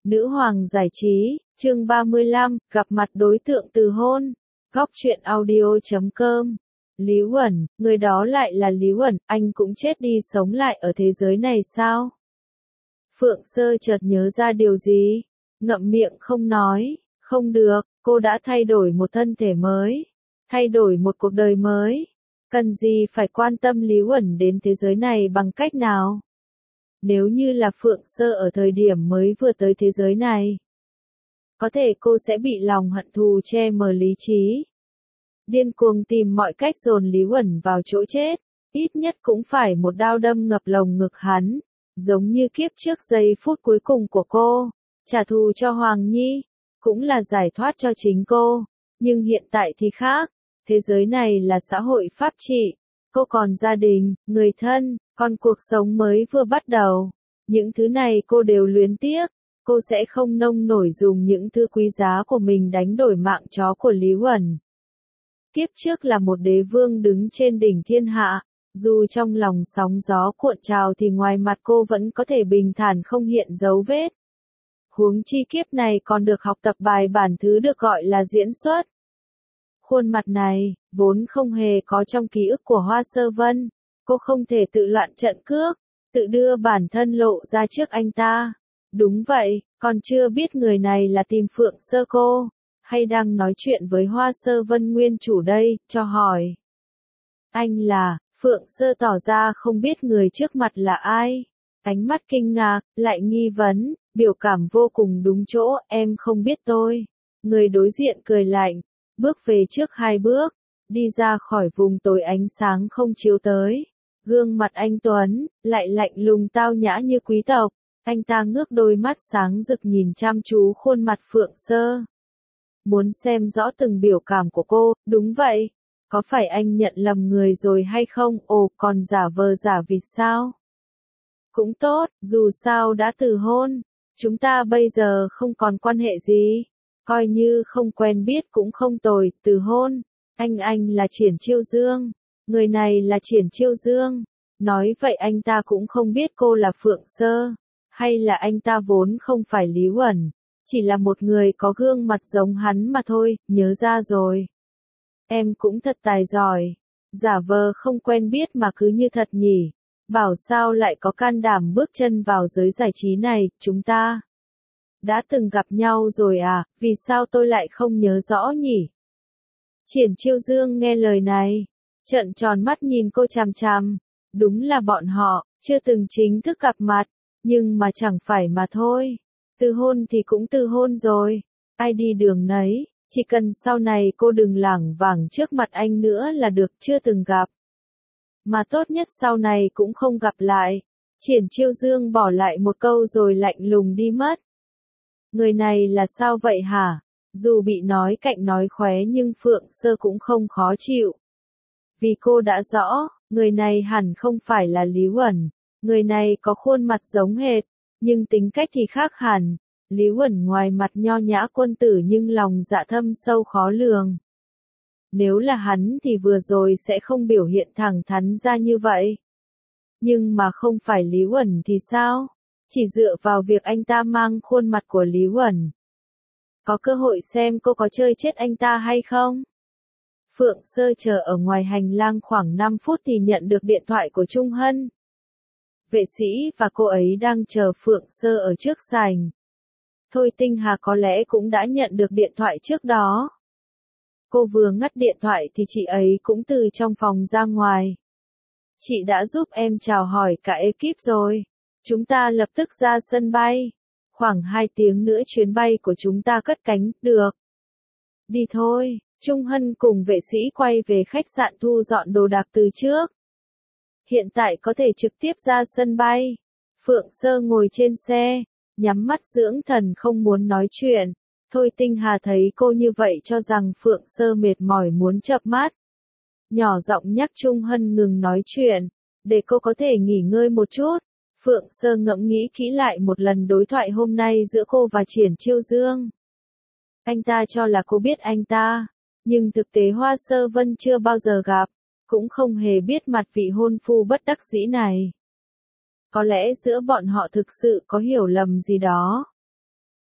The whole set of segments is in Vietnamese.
Nữ hoàng giải trí, chương 35, gặp mặt đối tượng từ hôn. Góc truyện audio.com. Lý Uẩn, người đó lại là Lý Uẩn, anh cũng chết đi sống lại ở thế giới này sao? Phượng Sơ chợt nhớ ra điều gì, ngậm miệng không nói, không được, cô đã thay đổi một thân thể mới, thay đổi một cuộc đời mới. Cần gì phải quan tâm Lý Uẩn đến thế giới này bằng cách nào? Nếu như là Phượng Sơ ở thời điểm mới vừa tới thế giới này, có thể cô sẽ bị lòng hận thù che mờ lý trí, điên cuồng tìm mọi cách dồn Lý Uẩn vào chỗ chết, ít nhất cũng phải một đao đâm ngập lồng ngực hắn, giống như kiếp trước giây phút cuối cùng của cô, trả thù cho Hoàng Nhi, cũng là giải thoát cho chính cô, nhưng hiện tại thì khác, thế giới này là xã hội pháp trị, cô còn gia đình, người thân, còn cuộc sống mới vừa bắt đầu, những thứ này cô đều luyến tiếc, cô sẽ không nông nổi dùng những thứ quý giá của mình đánh đổi mạng chó của Lý Uẩn. Kiếp trước là một đế vương đứng trên đỉnh thiên hạ, dù trong lòng sóng gió cuộn trào thì ngoài mặt cô vẫn có thể bình thản không hiện dấu vết. Huống chi kiếp này còn được học tập bài bản thứ được gọi là diễn xuất. Khuôn mặt này, vốn không hề có trong ký ức của Hoa Sơ Vân, cô không thể tự loạn trận cước, tự đưa bản thân lộ ra trước anh ta. Đúng vậy, còn chưa biết người này là tìm Phượng Sơ cô, hay đang nói chuyện với Hoa Sơ Vân nguyên chủ đây, cho hỏi. Anh là, Phượng Sơ tỏ ra không biết người trước mặt là ai. Ánh mắt kinh ngạc, lại nghi vấn, biểu cảm vô cùng đúng chỗ, em không biết tôi. Người đối diện cười lạnh, bước về trước 2 bước, đi ra khỏi vùng tối ánh sáng không chiếu tới. Gương mặt anh Tuấn, lại lạnh lùng tao nhã như quý tộc. Anh ta ngước đôi mắt sáng rực nhìn chăm chú khuôn mặt Phượng Sơ. Muốn xem rõ từng biểu cảm của cô, đúng vậy. Có phải anh nhận lầm người rồi hay không? Ồ, còn giả vờ giả vịt sao? Cũng tốt, dù sao đã từ hôn. Chúng ta bây giờ không còn quan hệ gì. Coi như không quen biết cũng không tồi, từ hôn. Anh là Triển Chiêu Dương. Người này là Triển Chiêu Dương. Nói vậy anh ta cũng không biết cô là Phượng Sơ. Hay là anh ta vốn không phải Lý Uẩn, chỉ là một người có gương mặt giống hắn mà thôi, nhớ ra rồi. Em cũng thật tài giỏi, giả vờ không quen biết mà cứ như thật nhỉ, bảo sao lại có can đảm bước chân vào giới giải trí này, chúng ta đã từng gặp nhau rồi à, vì sao tôi lại không nhớ rõ nhỉ? Triển Chiêu Dương nghe lời này, trợn tròn mắt nhìn cô chằm chằm, đúng là bọn họ, chưa từng chính thức gặp mặt. Nhưng mà chẳng phải mà thôi. Từ hôn thì cũng từ hôn rồi. Ai đi đường nấy, chỉ cần sau này cô đừng lảng vảng trước mặt anh nữa là được, chưa từng gặp. Mà tốt nhất sau này cũng không gặp lại. Triển Chiêu Dương bỏ lại một câu rồi lạnh lùng đi mất. Người này là sao vậy hả? Dù bị nói cạnh nói khóe nhưng Phượng Sơ cũng không khó chịu. Vì cô đã rõ, người này hẳn không phải là Lý Uẩn. Người này có khuôn mặt giống hệt, nhưng tính cách thì khác hẳn. Lý Uẩn ngoài mặt nho nhã quân tử nhưng lòng dạ thâm sâu khó lường. Nếu là hắn thì vừa rồi sẽ không biểu hiện thẳng thắn ra như vậy. Nhưng mà không phải Lý Uẩn thì sao? Chỉ dựa vào việc anh ta mang khuôn mặt của Lý Uẩn. Có cơ hội xem cô có chơi chết anh ta hay không? Phượng Sơ chờ ở ngoài hành lang khoảng 5 phút thì nhận được điện thoại của Trung Hân. Vệ sĩ và cô ấy đang chờ Phượng Sơ ở trước sảnh. Thôi Tinh Hà có lẽ cũng đã nhận được điện thoại trước đó. Cô vừa ngắt điện thoại thì chị ấy cũng từ trong phòng ra ngoài. Chị đã giúp em chào hỏi cả ekip rồi. Chúng ta lập tức ra sân bay. Khoảng 2 tiếng nữa chuyến bay của chúng ta cất cánh, được. Đi thôi, Trung Hân cùng vệ sĩ quay về khách sạn thu dọn đồ đạc từ trước. Hiện tại có thể trực tiếp ra sân bay. Phượng Sơ ngồi trên xe, nhắm mắt dưỡng thần không muốn nói chuyện. Thôi Tinh Hà thấy cô như vậy cho rằng Phượng Sơ mệt mỏi muốn chợp mắt. Nhỏ giọng nhắc Trung Hân ngừng nói chuyện, để cô có thể nghỉ ngơi một chút. Phượng Sơ ngẫm nghĩ kỹ lại một lần đối thoại hôm nay giữa cô và Triển Chiêu Dương. Anh ta cho là cô biết anh ta, nhưng thực tế Hoa Sơ Vân chưa bao giờ gặp. Cũng không hề biết mặt vị hôn phu bất đắc dĩ này. Có lẽ giữa bọn họ thực sự có hiểu lầm gì đó.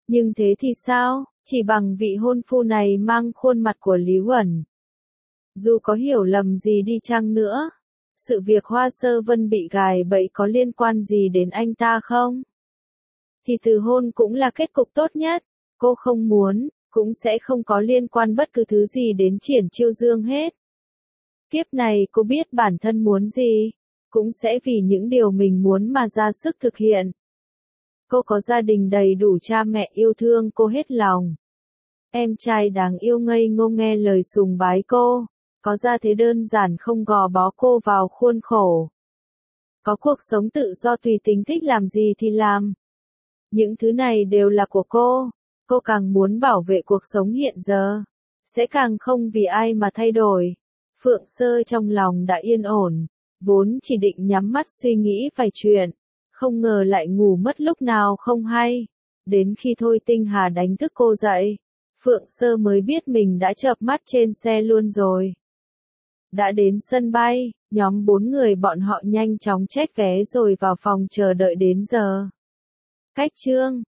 Nhưng thế thì sao, chỉ bằng vị hôn phu này mang khuôn mặt của Lý Uẩn. Dù có hiểu lầm gì đi chăng nữa, sự việc Hoa Sơ Vân bị gài bẫy có liên quan gì đến anh ta không? Thì từ hôn cũng là kết cục tốt nhất, cô không muốn, cũng sẽ không có liên quan bất cứ thứ gì đến Triển Chiêu Dương hết. Kiếp này cô biết bản thân muốn gì, cũng sẽ vì những điều mình muốn mà ra sức thực hiện. Cô có gia đình đầy đủ cha mẹ yêu thương cô hết lòng. Em trai đáng yêu ngây ngô nghe lời sùng bái cô, có ra thế đơn giản không gò bó cô vào khuôn khổ. Có cuộc sống tự do tùy tính thích làm gì thì làm. Những thứ này đều là của cô càng muốn bảo vệ cuộc sống hiện giờ, sẽ càng không vì ai mà thay đổi. Phượng Sơ trong lòng đã yên ổn, vốn chỉ định nhắm mắt suy nghĩ vài chuyện, không ngờ lại ngủ mất lúc nào không hay. Đến khi Thôi Tinh Hà đánh thức cô dậy, Phượng Sơ mới biết mình đã chợp mắt trên xe luôn rồi. Đã đến sân bay, nhóm 4 người bọn họ nhanh chóng check vé rồi vào phòng chờ đợi đến giờ. Cách chương